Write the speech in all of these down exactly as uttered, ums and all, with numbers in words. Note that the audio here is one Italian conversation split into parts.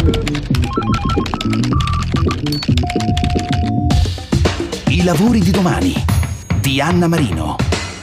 I lavori di domani di Anna Marino.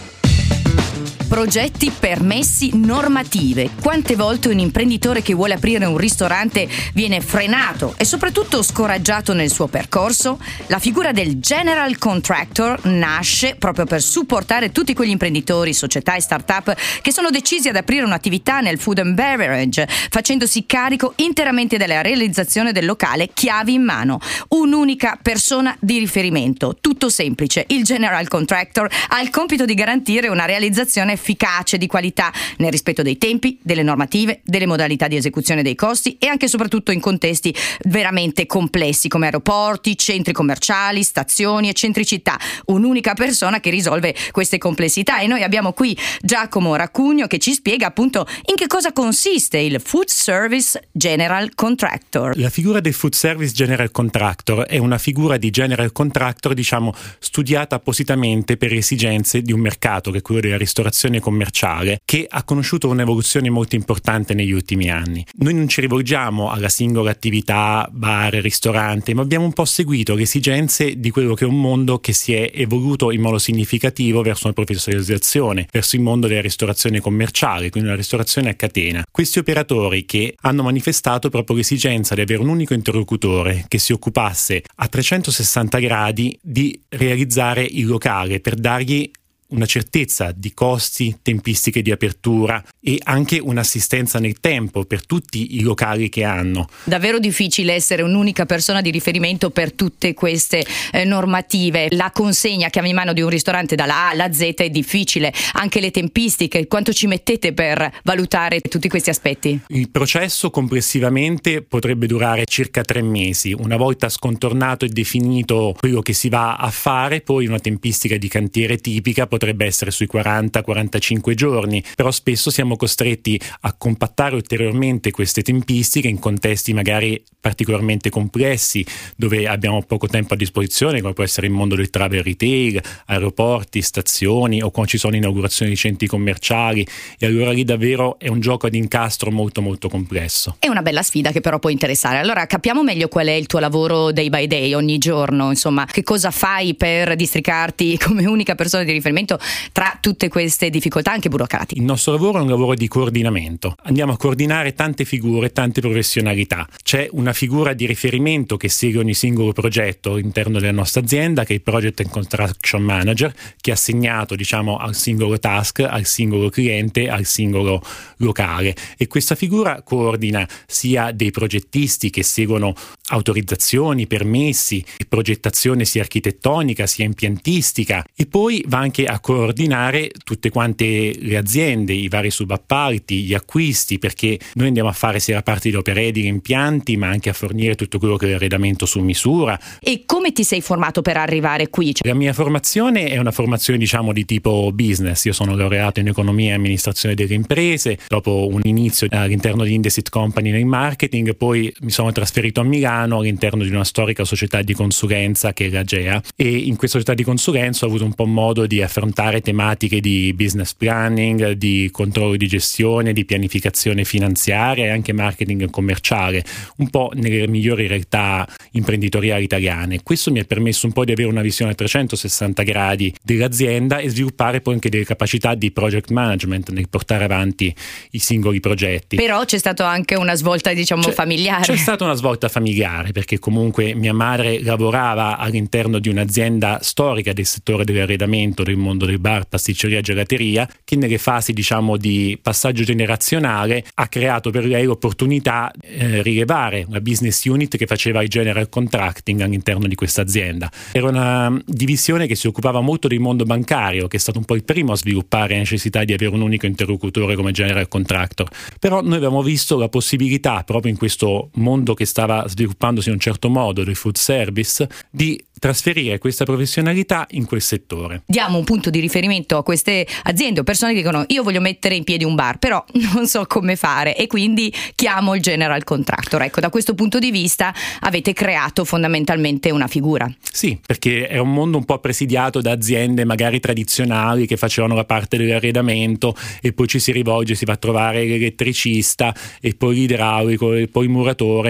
Progetti, permessi, normative. Quante volte un imprenditore che vuole aprire un ristorante viene frenato e soprattutto scoraggiato nel suo percorso? La figura del General Contractor nasce proprio per supportare tutti quegli imprenditori, società e start-up che sono decisi ad aprire un'attività nel food and beverage, facendosi carico interamente della realizzazione del locale chiavi in mano. Un'unica persona di riferimento. Tutto semplice. Il General Contractor ha il compito di garantire una realizzazione efficace, di qualità, nel rispetto dei tempi, delle normative, delle modalità di esecuzione dei costi e anche e soprattutto in contesti veramente complessi come aeroporti, centri commerciali, stazioni e centri città. Un'unica persona che risolve queste complessità, e noi abbiamo qui Giacomo Raccugno che ci spiega appunto in che cosa consiste il Food Service General Contractor. La figura del Food Service General Contractor è una figura di General Contractor, diciamo, studiata appositamente per esigenze di un mercato che è quello della ristorazione commerciale, che ha conosciuto un'evoluzione molto importante negli ultimi anni. Noi non ci rivolgiamo alla singola attività bar, ristorante, ma abbiamo un po' seguito le esigenze di quello che è un mondo che si è evoluto in modo significativo verso una professionalizzazione, verso il mondo della ristorazione commerciale, quindi una ristorazione a catena. Questi operatori che hanno manifestato proprio l'esigenza di avere un unico interlocutore che si occupasse a trecentosessanta gradi di realizzare il locale per dargli una certezza di costi, tempistiche di apertura e anche un'assistenza nel tempo per tutti i locali che hanno. Davvero difficile essere un'unica persona di riferimento per tutte queste eh, normative. La consegna chiave in mano di un ristorante dalla A alla Z è difficile, anche le tempistiche. Quanto ci mettete per valutare tutti questi aspetti? Il processo complessivamente potrebbe durare circa tre mesi. Una volta scontornato e definito quello che si va a fare, poi una tempistica di cantiere tipica potrebbe essere sui quaranta quarantacinque giorni, però spesso siamo costretti a compattare ulteriormente queste tempistiche in contesti magari particolarmente complessi, dove abbiamo poco tempo a disposizione, come può essere il mondo del travel retail, aeroporti, stazioni, o quando ci sono inaugurazioni di centri commerciali, e allora lì davvero è un gioco ad incastro molto molto complesso. È una bella sfida che però può interessare. Allora capiamo meglio qual è il tuo lavoro day by day, ogni giorno, insomma, che cosa fai per districarti come unica persona di riferimento tra tutte queste difficoltà anche burocratiche. Il nostro lavoro è un lavoro di coordinamento. Andiamo a coordinare tante figure, tante professionalità. C'è una figura di riferimento che segue ogni singolo progetto all'interno della nostra azienda, che è il Project and Construction Manager, che è assegnato, diciamo, al singolo task, al singolo cliente, al singolo locale. E questa figura coordina sia dei progettisti che seguono autorizzazioni, permessi, progettazione sia architettonica sia impiantistica, e poi va anche a coordinare tutte quante le aziende, i vari subappalti, gli acquisti, perché noi andiamo a fare sia la parte di opere edili, impianti, ma anche a fornire tutto quello che è l'arredamento su misura. E come ti sei formato per arrivare qui? La mia formazione è una formazione, diciamo, di tipo business. Io sono laureato in economia e amministrazione delle imprese, dopo un inizio all'interno di Indesit Company nel marketing, poi mi sono trasferito a Milano all'interno di una storica società di consulenza che è la Gea, e in questa società di consulenza ho avuto un po' modo di affrontare tematiche di business planning, di controllo di gestione, di pianificazione finanziaria e anche marketing commerciale, un po' nelle migliori realtà imprenditoriali italiane. Questo mi ha permesso un po' di avere una visione a trecentosessanta gradi dell'azienda e sviluppare poi anche delle capacità di project management nel portare avanti i singoli progetti. Però c'è stata anche una svolta, diciamo, c'è, familiare. C'è stata una svolta familiare, perché comunque mia madre lavorava all'interno di un'azienda storica del settore dell'arredamento, del mondo del bar, pasticceria e gelateria, che nelle fasi, diciamo, di passaggio generazionale ha creato per lei l'opportunità eh, rilevare una business unit che faceva il general contracting all'interno di questa azienda. Era una divisione che si occupava molto del mondo bancario, che è stato un po' il primo a sviluppare la necessità di avere un unico interlocutore come general contractor. Però noi avevamo visto la possibilità, proprio in questo mondo che stava sviluppandosi in un certo modo del food service, di trasferire questa professionalità in quel settore. Diamo un punto di riferimento a queste aziende o persone che dicono: io voglio mettere in piedi un bar, però non so come fare, e quindi chiamo il general contractor. Ecco, da questo punto di vista avete creato fondamentalmente una figura. Sì, perché è un mondo un po' presidiato da aziende magari tradizionali che facevano la parte dell'arredamento, e poi ci si rivolge, si va a trovare l'elettricista e poi l'idraulico e poi il muratore.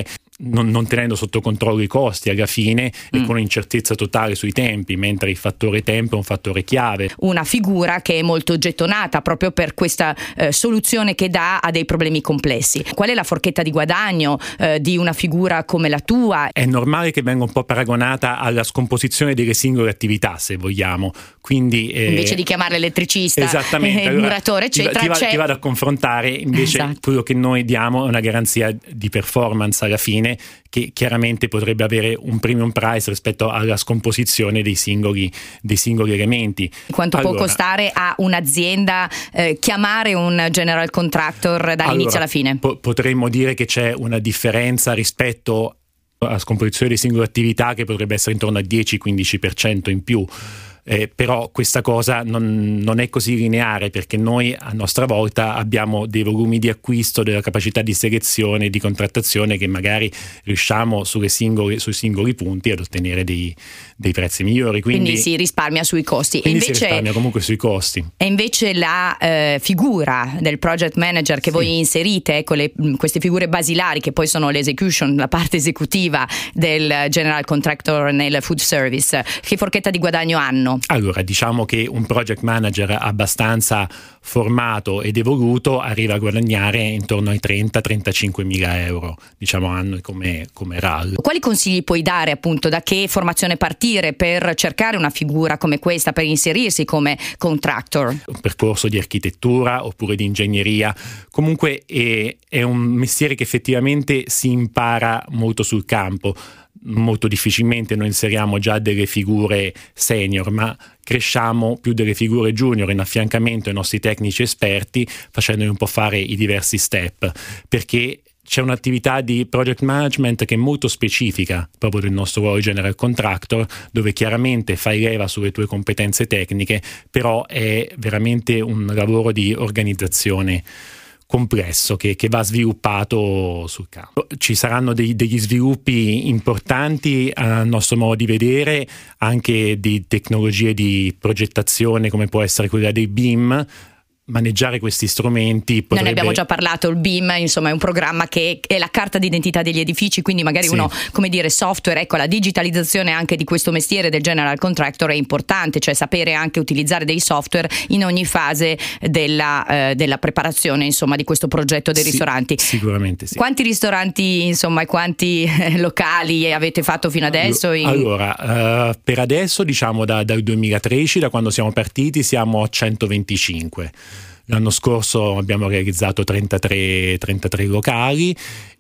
non, non tenendo sotto controllo i costi alla fine mm. e con incertezza totale sui tempi, mentre il fattore tempo è un fattore chiave. Una figura che è molto gettonata proprio per questa eh, soluzione che dà a dei problemi complessi. Qual è la forchetta di guadagno eh, di una figura come la tua? È normale che venga un po' paragonata alla scomposizione delle singole attività, se vogliamo. Quindi, eh, invece di chiamarle elettricista, esattamente, eh, allora, muratore, eccetera, ti, va, c'è... ti vado a confrontare invece esatto. quello che noi diamo è una garanzia di performance alla fine, che chiaramente potrebbe avere un premium price rispetto alla scomposizione dei singoli, dei singoli elementi. Quanto allora, può costare a un'azienda eh, chiamare un general contractor dall'inizio allora, alla fine? Po- potremmo dire che c'è una differenza rispetto alla scomposizione di singole attività che potrebbe essere intorno al dieci quindici per cento in più. Eh, però questa cosa non, non è così lineare, perché noi a nostra volta abbiamo dei volumi di acquisto, della capacità di selezione e di contrattazione che magari riusciamo sulle singole, sui singoli punti ad ottenere dei, dei prezzi migliori. Quindi, quindi si risparmia sui costi. Quindi e invece, si risparmia comunque sui costi. E invece la eh, figura del project manager che sì. voi inserite, ecco le, queste figure basilari che poi sono l'execution, la parte esecutiva del general contractor nel food service, che forchetta di guadagno hanno? Allora, diciamo che un project manager abbastanza formato ed evoluto arriva a guadagnare intorno ai trenta trentacinque mila euro, diciamo, anno come, come R A L. Quali consigli puoi dare, appunto, da che formazione partire per cercare una figura come questa, per inserirsi come contractor? Un percorso di architettura oppure di ingegneria, comunque è, è un mestiere che effettivamente si impara molto sul campo. Molto difficilmente noi inseriamo già delle figure senior, ma cresciamo più delle figure junior in affiancamento ai nostri tecnici esperti, facendoli un po' fare i diversi step, perché c'è un'attività di project management che è molto specifica proprio del nostro ruolo di general contractor, dove chiaramente fai leva sulle tue competenze tecniche, però è veramente un lavoro di organizzazione complesso che, che va sviluppato sul campo. Ci saranno dei, degli sviluppi importanti a nostro modo di vedere, anche di tecnologie di progettazione come può essere quella dei B I M. Maneggiare questi strumenti potrebbe... Noi ne abbiamo già parlato, il B I M insomma è un programma che è la carta d'identità degli edifici, quindi magari sì. uno, come dire, software, ecco, la digitalizzazione anche di questo mestiere del general contractor è importante, cioè sapere anche utilizzare dei software in ogni fase della, eh, della preparazione insomma di questo progetto dei sì, ristoranti. Sicuramente sì. Quanti ristoranti insomma e quanti eh, locali avete fatto fino adesso? In... Allora, uh, per adesso diciamo da, dal duemilatredici, da quando siamo partiti, siamo a centoventicinque. L'anno scorso abbiamo realizzato trentatré, trentatré locali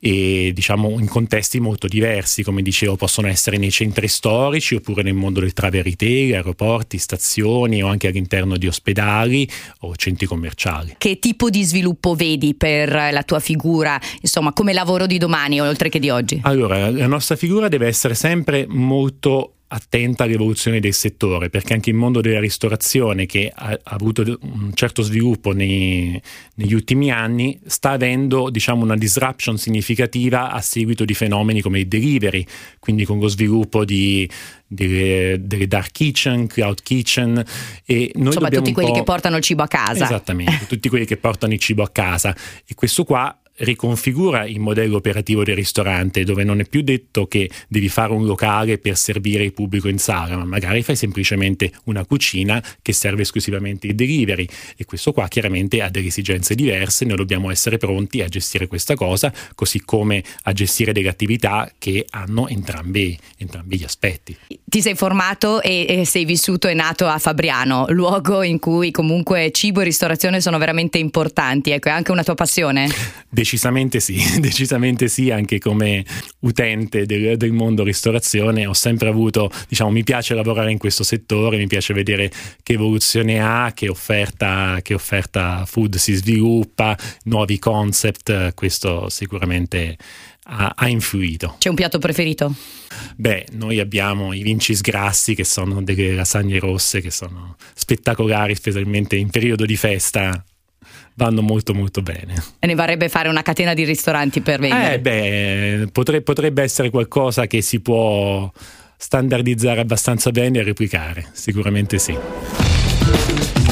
e diciamo in contesti molto diversi, come dicevo possono essere nei centri storici oppure nel mondo del travel retail, aeroporti, stazioni o anche all'interno di ospedali o centri commerciali. Che tipo di sviluppo vedi per la tua figura, insomma, come lavoro di domani oltre che di oggi? Allora, la nostra figura deve essere sempre molto attenta all'evoluzione del settore, perché anche il mondo della ristorazione, che ha, ha avuto un certo sviluppo nei, negli ultimi anni, sta avendo diciamo una disruption significativa a seguito di fenomeni come il delivery, quindi con lo sviluppo di delle, delle dark kitchen, cloud kitchen e noi insomma tutti un quelli po'... che portano il cibo a casa. Esattamente, tutti quelli che portano il cibo a casa, e questo qua riconfigura il modello operativo del ristorante, dove non è più detto che devi fare un locale per servire il pubblico in sala, ma magari fai semplicemente una cucina che serve esclusivamente il delivery, e questo qua chiaramente ha delle esigenze diverse. Noi dobbiamo essere pronti a gestire questa cosa, così come a gestire delle attività che hanno entrambi, entrambi gli aspetti. Ti sei formato e, e sei vissuto e nato a Fabriano, luogo in cui comunque cibo e ristorazione sono veramente importanti, ecco, è anche una tua passione? Decisamente sì, decisamente sì, anche come utente del, del mondo ristorazione ho sempre avuto, diciamo, mi piace lavorare in questo settore, mi piace vedere che evoluzione ha, che offerta, che offerta food si sviluppa, nuovi concept, questo sicuramente ha, ha influito. C'è un piatto preferito? Beh, noi abbiamo i vincis grassi, che sono delle lasagne rosse che sono spettacolari, specialmente in periodo di festa. Vanno molto molto bene. E ne varrebbe fare una catena di ristoranti per vendere? Eh beh, potrebbe, potrebbe essere qualcosa che si può standardizzare abbastanza bene e replicare, sicuramente sì.